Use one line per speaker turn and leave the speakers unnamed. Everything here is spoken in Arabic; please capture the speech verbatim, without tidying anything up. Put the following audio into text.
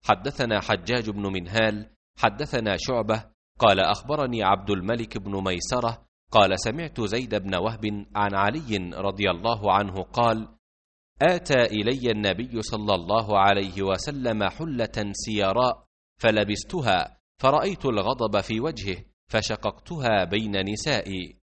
حدثنا حجاج بن منهال حدثنا شعبة قال أخبرني عبد الملك بن ميسرة قال سمعت زيد بن وهب عن علي رضي الله عنه قال آتى إلي النبي صلى الله عليه وسلم حلة سيراء فلبستها فرأيت الغضب في وجهه فشققتها بين نسائي.